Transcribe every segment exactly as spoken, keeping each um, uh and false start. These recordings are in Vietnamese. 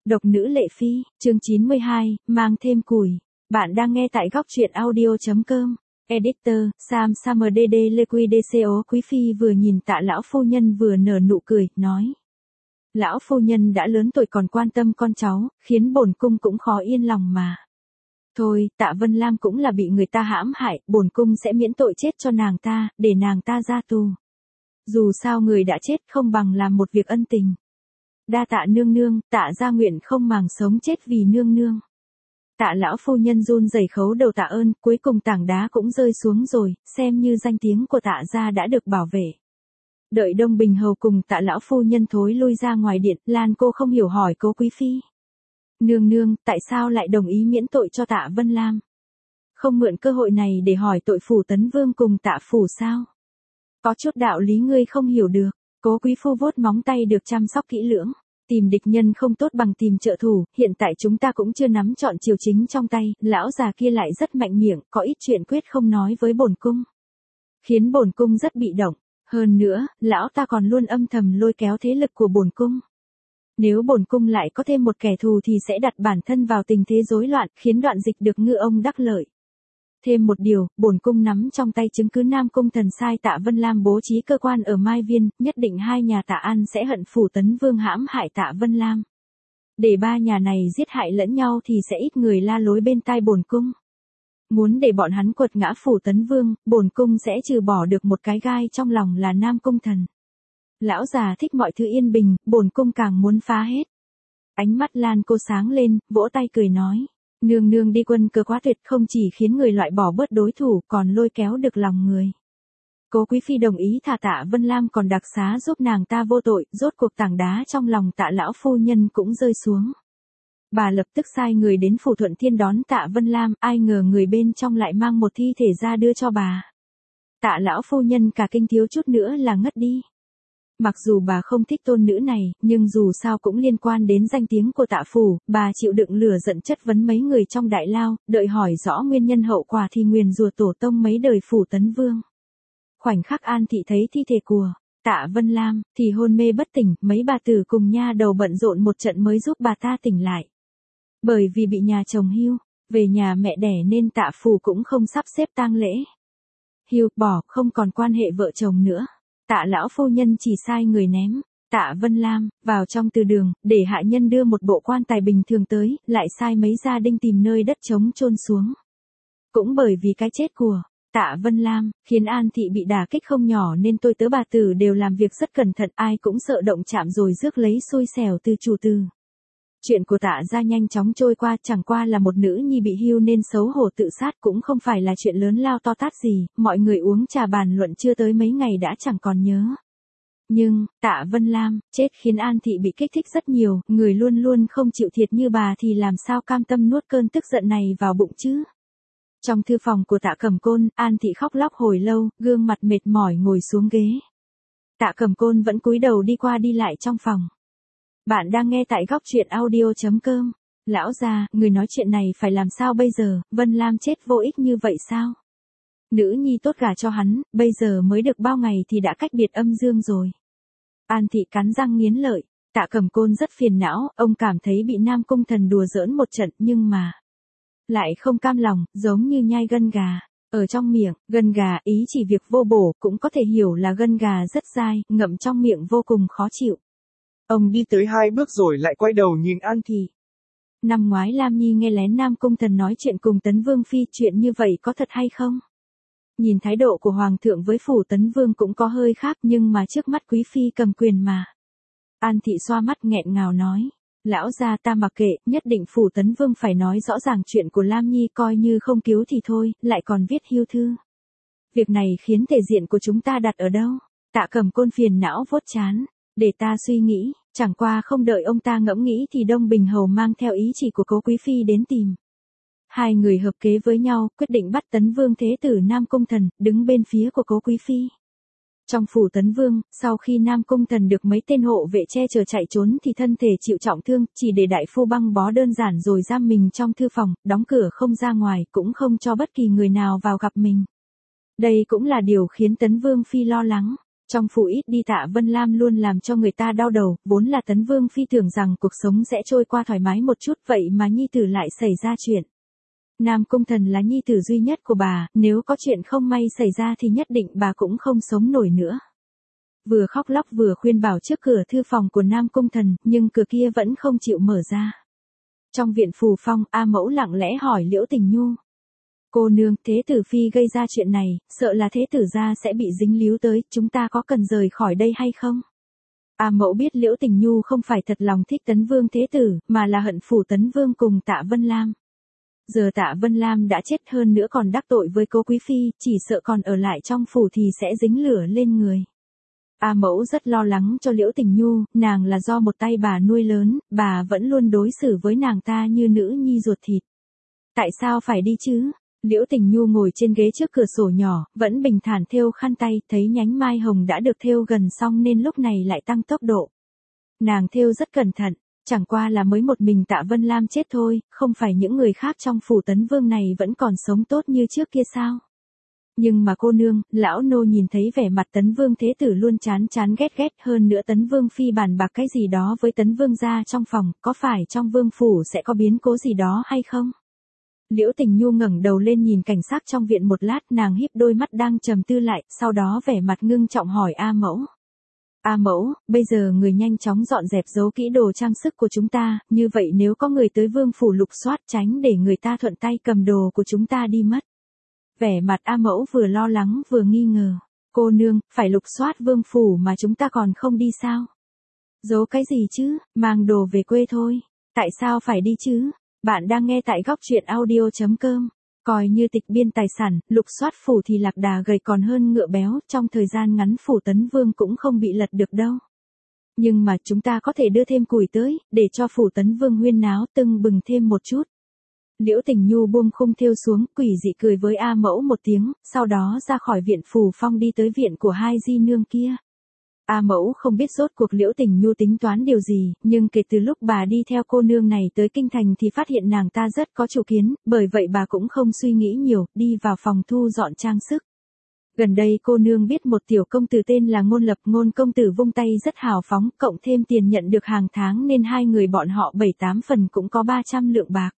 Độc nữ Lệ Phi, chương chín mươi hai, mang thêm củi. Bạn đang nghe tại góc truyện audio.com. Editor, Sam Summer đê đê Liquidacio. Quý phi vừa nhìn Tạ lão phu nhân vừa nở nụ cười, nói. Lão phu nhân đã lớn tuổi còn quan tâm con cháu, khiến bổn cung cũng khó yên lòng mà. Thôi, Tạ Vân Lam cũng là bị người ta hãm hại, bổn cung sẽ miễn tội chết cho nàng ta, để nàng ta ra tù. Dù sao người đã chết không bằng làm một việc ân tình. Đa tạ nương nương, Tạ gia nguyện không màng sống chết vì nương nương. Tạ lão phu nhân run rẩy khấu đầu tạ ơn, cuối cùng tảng đá cũng rơi xuống rồi, xem như danh tiếng của Tạ gia đã được bảo vệ. Đợi Đông Bình hầu cùng Tạ lão phu nhân thối lui ra ngoài điện, Lan cô không hiểu hỏi Cố quý phi. Nương nương, tại sao lại đồng ý miễn tội cho Tạ Vân Lam? Không mượn cơ hội này để hỏi tội phủ Tấn Vương cùng Tạ phủ sao? Có chút đạo lý ngươi không hiểu được. Cố quý phu vuốt móng tay được chăm sóc kỹ lưỡng. Tìm địch nhân không tốt bằng tìm trợ thủ, hiện tại chúng ta cũng chưa nắm trọn triều chính trong tay, lão già kia lại rất mạnh miệng, có ít chuyện quyết không nói với bổn cung. Khiến bổn cung rất bị động, hơn nữa, lão ta còn luôn âm thầm lôi kéo thế lực của bổn cung. Nếu bổn cung lại có thêm một kẻ thù thì sẽ đặt bản thân vào tình thế rối loạn, khiến Đoạn Dịch được ngư ông đắc lợi. Thêm một điều, bổn cung nắm trong tay chứng cứ Nam Cung Thần sai Tạ Vân Lam bố trí cơ quan ở Mai Viên, nhất định hai nhà Tạ An sẽ hận phủ Tấn Vương hãm hại Tạ Vân Lam. Để ba nhà này giết hại lẫn nhau thì sẽ ít người la lối bên tai bổn cung. Muốn để bọn hắn quật ngã phủ Tấn Vương, bổn cung sẽ trừ bỏ được một cái gai trong lòng là Nam Cung Thần. Lão già thích mọi thứ yên bình, bổn cung càng muốn phá hết. Ánh mắt Lan cô sáng lên, vỗ tay cười nói. Nương nương đi quân cờ quá tuyệt, không chỉ khiến người loại bỏ bớt đối thủ, còn lôi kéo được lòng người. Cố quý phi đồng ý thả Tạ Vân Lam còn đặc xá giúp nàng ta vô tội, rốt cuộc tảng đá trong lòng Tạ lão phu nhân cũng rơi xuống. Bà lập tức sai người đến phủ Thuận Thiên đón Tạ Vân Lam, ai ngờ người bên trong lại mang một thi thể ra đưa cho bà. Tạ lão phu nhân cả kinh thiếu chút nữa là ngất đi. Mặc dù bà không thích tôn nữ này, nhưng dù sao cũng liên quan đến danh tiếng của Tạ phủ, bà chịu đựng lửa giận chất vấn mấy người trong đại lao, đợi hỏi rõ nguyên nhân hậu quả thì nguyền rủa tổ tông mấy đời phủ Tấn Vương. Khoảnh khắc An thị thấy thi thể của Tạ Vân Lam, thì hôn mê bất tỉnh, mấy bà tử cùng nha đầu bận rộn một trận mới giúp bà ta tỉnh lại. Bởi vì bị nhà chồng hưu, về nhà mẹ đẻ nên Tạ phủ cũng không sắp xếp tang lễ. Hưu, bỏ, không còn quan hệ vợ chồng nữa. Tạ lão phu nhân chỉ sai người ném Tạ Vân Lam vào trong từ đường, để hạ nhân đưa một bộ quan tài bình thường tới, lại sai mấy gia đình tìm nơi đất trống chôn xuống. Cũng bởi vì cái chết của Tạ Vân Lam, khiến An thị bị đả kích không nhỏ nên tôi tớ bà tử đều làm việc rất cẩn thận, ai cũng sợ động chạm rồi rước lấy xui xẻo từ chủ từ. Chuyện của Tạ gia nhanh chóng trôi qua, chẳng qua là một nữ nhi bị hưu nên xấu hổ tự sát, cũng không phải là chuyện lớn lao to tát gì, mọi người uống trà bàn luận chưa tới mấy ngày đã chẳng còn nhớ. Nhưng, Tạ Vân Lam, chết khiến An thị bị kích thích rất nhiều, người luôn luôn không chịu thiệt như bà thì làm sao cam tâm nuốt cơn tức giận này vào bụng chứ. Trong thư phòng của Tạ Cẩm Côn, An thị khóc lóc hồi lâu, gương mặt mệt mỏi ngồi xuống ghế. Tạ Cẩm Côn vẫn cúi đầu đi qua đi lại trong phòng. Bạn đang nghe tại góc truyện audio.com. Lão già, người nói chuyện này phải làm sao bây giờ, Vân Lam chết vô ích như vậy sao? Nữ nhi tốt gả cho hắn, bây giờ mới được bao ngày thì đã cách biệt âm dương rồi. An thị cắn răng nghiến lợi, Tạ Cẩm Côn rất phiền não, ông cảm thấy bị Nam Cung Thần đùa giỡn một trận nhưng mà lại không cam lòng, giống như nhai gân gà. Ở trong miệng, gân gà ý chỉ việc vô bổ, cũng có thể hiểu là gân gà rất dai, ngậm trong miệng vô cùng khó chịu. Ông đi tới hai bước rồi lại quay đầu nhìn An thị. Năm ngoái Lam Nhi nghe lén Nam Cung Thần nói chuyện cùng Tấn Vương phi, chuyện như vậy có thật hay không? Nhìn thái độ của Hoàng thượng với phủ Tấn Vương cũng có hơi khác, nhưng mà trước mắt quý phi cầm quyền mà. An thị xoa mắt nghẹn ngào nói. Lão gia ta mặc kệ, nhất định phủ Tấn Vương phải nói rõ ràng chuyện của Lam Nhi, coi như không cứu thì thôi, lại còn viết hưu thư. Việc này khiến thể diện của chúng ta đặt ở đâu? Tạ Cẩm Côn phiền não vuốt trán. Để ta suy nghĩ, chẳng qua không đợi ông ta ngẫm nghĩ thì Đông Bình hầu mang theo ý chỉ của Cố quý phi đến tìm. Hai người hợp kế với nhau, quyết định bắt Tấn Vương thế tử Nam Cung Thần, đứng bên phía của Cố quý phi. Trong phủ Tấn Vương, sau khi Nam Cung Thần được mấy tên hộ vệ che chở chạy trốn thì thân thể chịu trọng thương, chỉ để đại phu băng bó đơn giản rồi giam mình trong thư phòng, đóng cửa không ra ngoài, cũng không cho bất kỳ người nào vào gặp mình. Đây cũng là điều khiến Tấn Vương phi lo lắng. Trong phủ ít đi Tạ Vân Lam luôn làm cho người ta đau đầu, vốn là Tấn Vương phi tưởng rằng cuộc sống sẽ trôi qua thoải mái một chút, vậy mà nhi tử lại xảy ra chuyện. Nam Cung Thần là nhi tử duy nhất của bà, nếu có chuyện không may xảy ra thì nhất định bà cũng không sống nổi nữa. Vừa khóc lóc vừa khuyên bảo trước cửa thư phòng của Nam Cung Thần, nhưng cửa kia vẫn không chịu mở ra. Trong viện Phù Phong, A Mẫu lặng lẽ hỏi Liễu Tình Nhu. Cô nương, thế tử phi gây ra chuyện này, sợ là thế tử gia sẽ bị dính líu tới, chúng ta có cần rời khỏi đây hay không? A Mẫu biết Liễu Tình Nhu không phải thật lòng thích Tấn Vương thế tử, mà là hận phủ Tấn Vương cùng Tạ Vân Lam. Giờ Tạ Vân Lam đã chết hơn nữa còn đắc tội với Cố Quý Phi, chỉ sợ còn ở lại trong phủ thì sẽ dính lửa lên người. A Mẫu rất lo lắng cho Liễu Tình Nhu, nàng là do một tay bà nuôi lớn, bà vẫn luôn đối xử với nàng ta như nữ nhi ruột thịt. Tại sao phải đi chứ? Liễu Tình Nhu ngồi trên ghế trước cửa sổ nhỏ, vẫn bình thản thêu khăn tay, thấy nhánh mai hồng đã được thêu gần xong nên lúc này lại tăng tốc độ. Nàng thêu rất cẩn thận, chẳng qua là mới một mình Tạ Vân Lam chết thôi, không phải những người khác trong phủ Tấn Vương này vẫn còn sống tốt như trước kia sao? Nhưng mà cô nương, lão nô nhìn thấy vẻ mặt Tấn Vương thế tử luôn chán chán ghét ghét, hơn nữa Tấn Vương phi bàn bạc cái gì đó với Tấn Vương gia trong phòng, có phải trong vương phủ sẽ có biến cố gì đó hay không? Liễu Tình Nhu ngẩng đầu lên nhìn cảnh sắc trong viện một lát, nàng híp đôi mắt đang trầm tư lại, sau đó vẻ mặt ngưng trọng hỏi A Mẫu. A Mẫu, bây giờ người nhanh chóng dọn dẹp giấu kỹ đồ trang sức của chúng ta, như vậy nếu có người tới vương phủ lục soát tránh để người ta thuận tay cầm đồ của chúng ta đi mất. Vẻ mặt A Mẫu vừa lo lắng vừa nghi ngờ. Cô nương, phải lục soát vương phủ mà chúng ta còn không đi sao? Giấu cái gì chứ, mang đồ về quê thôi. Tại sao phải đi chứ? Bạn đang nghe tại góc truyện audio chấm com. Coi như tịch biên tài sản, lục soát phủ thì lạc đà gầy còn hơn ngựa béo, trong thời gian ngắn phủ Tấn Vương cũng không bị lật được đâu. Nhưng mà chúng ta có thể đưa thêm củi tới, để cho phủ Tấn Vương huyên náo tưng bừng thêm một chút. Liễu Tình Nhu buông khung thêu xuống, quỷ dị cười với A Mẫu một tiếng, sau đó ra khỏi viện Phù Phong đi tới viện của hai di nương kia. A Mẫu không biết rốt cuộc Liễu Tình Nhu tính toán điều gì, nhưng kể từ lúc bà đi theo cô nương này tới kinh thành thì phát hiện nàng ta rất có chủ kiến, bởi vậy bà cũng không suy nghĩ nhiều, đi vào phòng thu dọn trang sức. Gần đây cô nương biết một tiểu công tử tên là Ngôn Lập, Ngôn công tử vung tay rất hào phóng, cộng thêm tiền nhận được hàng tháng nên hai người bọn họ bảy tám phần cũng có ba trăm lượng bạc.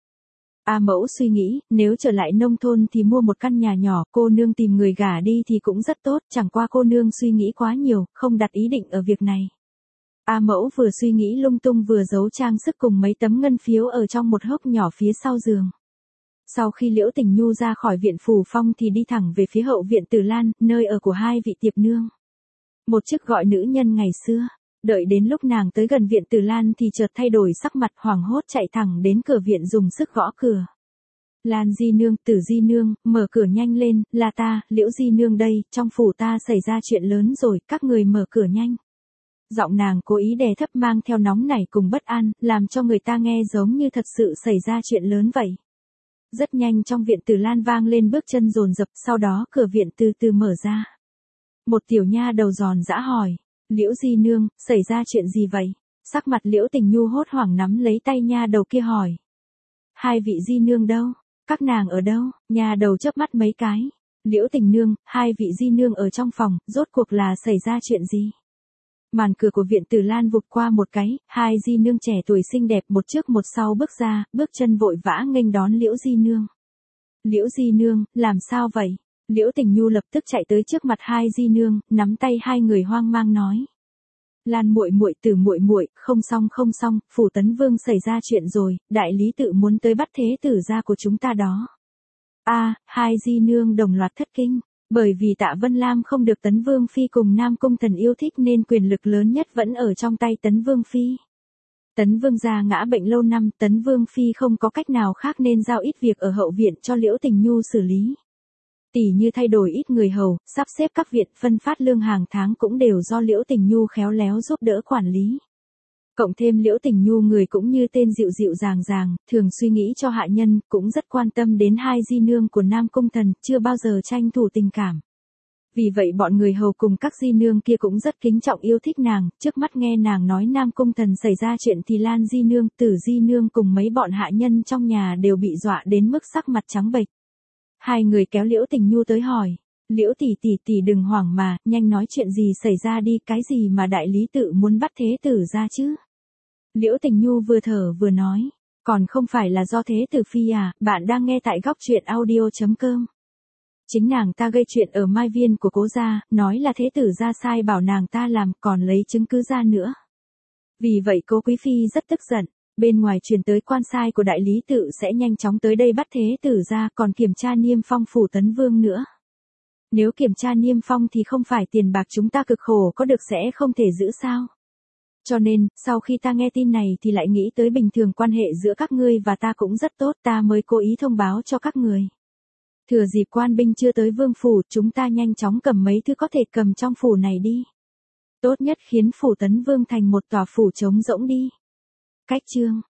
A Mẫu suy nghĩ, nếu trở lại nông thôn thì mua một căn nhà nhỏ, cô nương tìm người gả đi thì cũng rất tốt, chẳng qua cô nương suy nghĩ quá nhiều, không đặt ý định ở việc này. A Mẫu vừa suy nghĩ lung tung vừa giấu trang sức cùng mấy tấm ngân phiếu ở trong một hốc nhỏ phía sau giường. Sau khi Liễu Tình Nhu ra khỏi viện Phù Phong thì đi thẳng về phía hậu viện Tử Lan, nơi ở của hai vị tiệp nương. Một chức gọi nữ nhân ngày xưa. Đợi đến lúc nàng tới gần viện Tử Lan thì chợt thay đổi sắc mặt, hoảng hốt chạy thẳng đến cửa viện dùng sức gõ cửa. Lan di nương, Tử di nương, mở cửa nhanh lên, là ta, Liễu di nương đây, trong phủ ta xảy ra chuyện lớn rồi, các người mở cửa nhanh. Giọng nàng cố ý đè thấp mang theo nóng nảy cùng bất an, làm cho người ta nghe giống như thật sự xảy ra chuyện lớn vậy. Rất nhanh trong viện Tử Lan vang lên bước chân dồn dập, sau đó cửa viện từ từ mở ra. Một tiểu nha đầu giòn giã hỏi. Liễu di nương, xảy ra chuyện gì vậy? Sắc mặt Liễu Tình Nhu hốt hoảng nắm lấy tay nha đầu kia hỏi. Hai vị di nương đâu? Các nàng ở đâu? Nha đầu chớp mắt mấy cái. Liễu Tình nương, hai vị di nương ở trong phòng, rốt cuộc là xảy ra chuyện gì? Màn cửa của viện Tử Lan vụt qua một cái, hai di nương trẻ tuổi xinh đẹp một trước một sau bước ra, bước chân vội vã nghênh đón Liễu di nương. Liễu di nương, làm sao vậy? Liễu Tình Nhu lập tức chạy tới trước mặt hai di nương, nắm tay hai người hoang mang nói. Lan muội muội, Tử muội muội, không xong không xong, phủ Tấn Vương xảy ra chuyện rồi, đại lý tự muốn tới bắt thế tử gia của chúng ta đó. A, à, hai di nương đồng loạt thất kinh, bởi vì Tạ Vân Lam không được Tấn Vương phi cùng Nam Cung Thần yêu thích nên quyền lực lớn nhất vẫn ở trong tay Tấn Vương phi. Tấn Vương gia ngã bệnh lâu năm, Tấn Vương phi không có cách nào khác nên giao ít việc ở hậu viện cho Liễu Tình Nhu xử lý. Tỷ như thay đổi ít người hầu, sắp xếp các viện, phân phát lương hàng tháng cũng đều do Liễu Tình Nhu khéo léo giúp đỡ quản lý. Cộng thêm Liễu Tình Nhu người cũng như tên dịu dịu dàng dàng, thường suy nghĩ cho hạ nhân, cũng rất quan tâm đến hai di nương của Nam Cung Thần, chưa bao giờ tranh thủ tình cảm. Vì vậy bọn người hầu cùng các di nương kia cũng rất kính trọng yêu thích nàng, trước mắt nghe nàng nói Nam Cung Thần xảy ra chuyện thì Lan di nương, Tử di nương cùng mấy bọn hạ nhân trong nhà đều bị dọa đến mức sắc mặt trắng bệch. Hai người kéo Liễu Tình Nhu tới hỏi, Liễu tỷ tỷ tỷ đừng hoảng mà, nhanh nói chuyện gì xảy ra đi, cái gì mà đại lý tự muốn bắt thế tử ra chứ? Liễu Tình Nhu vừa thở vừa nói, còn không phải là do thế tử phi à, bạn đang nghe tại góc truyện audio.com. Chính nàng ta gây chuyện ở Mai Viên của cố gia, nói là thế tử ra sai bảo nàng ta làm, còn lấy chứng cứ ra nữa. Vì vậy cố quý phi rất tức giận, bên ngoài truyền tới quan sai của đại lý tự sẽ nhanh chóng tới đây bắt thế tử ra, còn kiểm tra niêm phong phủ Tấn Vương nữa. Nếu kiểm tra niêm phong thì không phải tiền bạc chúng ta cực khổ có được sẽ không thể giữ sao? Cho nên, sau khi ta nghe tin này thì lại nghĩ tới bình thường quan hệ giữa các ngươi và ta cũng rất tốt, ta mới cố ý thông báo cho các người. Thừa dịp quan binh chưa tới vương phủ, chúng ta nhanh chóng cầm mấy thứ có thể cầm trong phủ này đi. Tốt nhất khiến phủ Tấn Vương thành một tòa phủ trống rỗng đi. Cách chương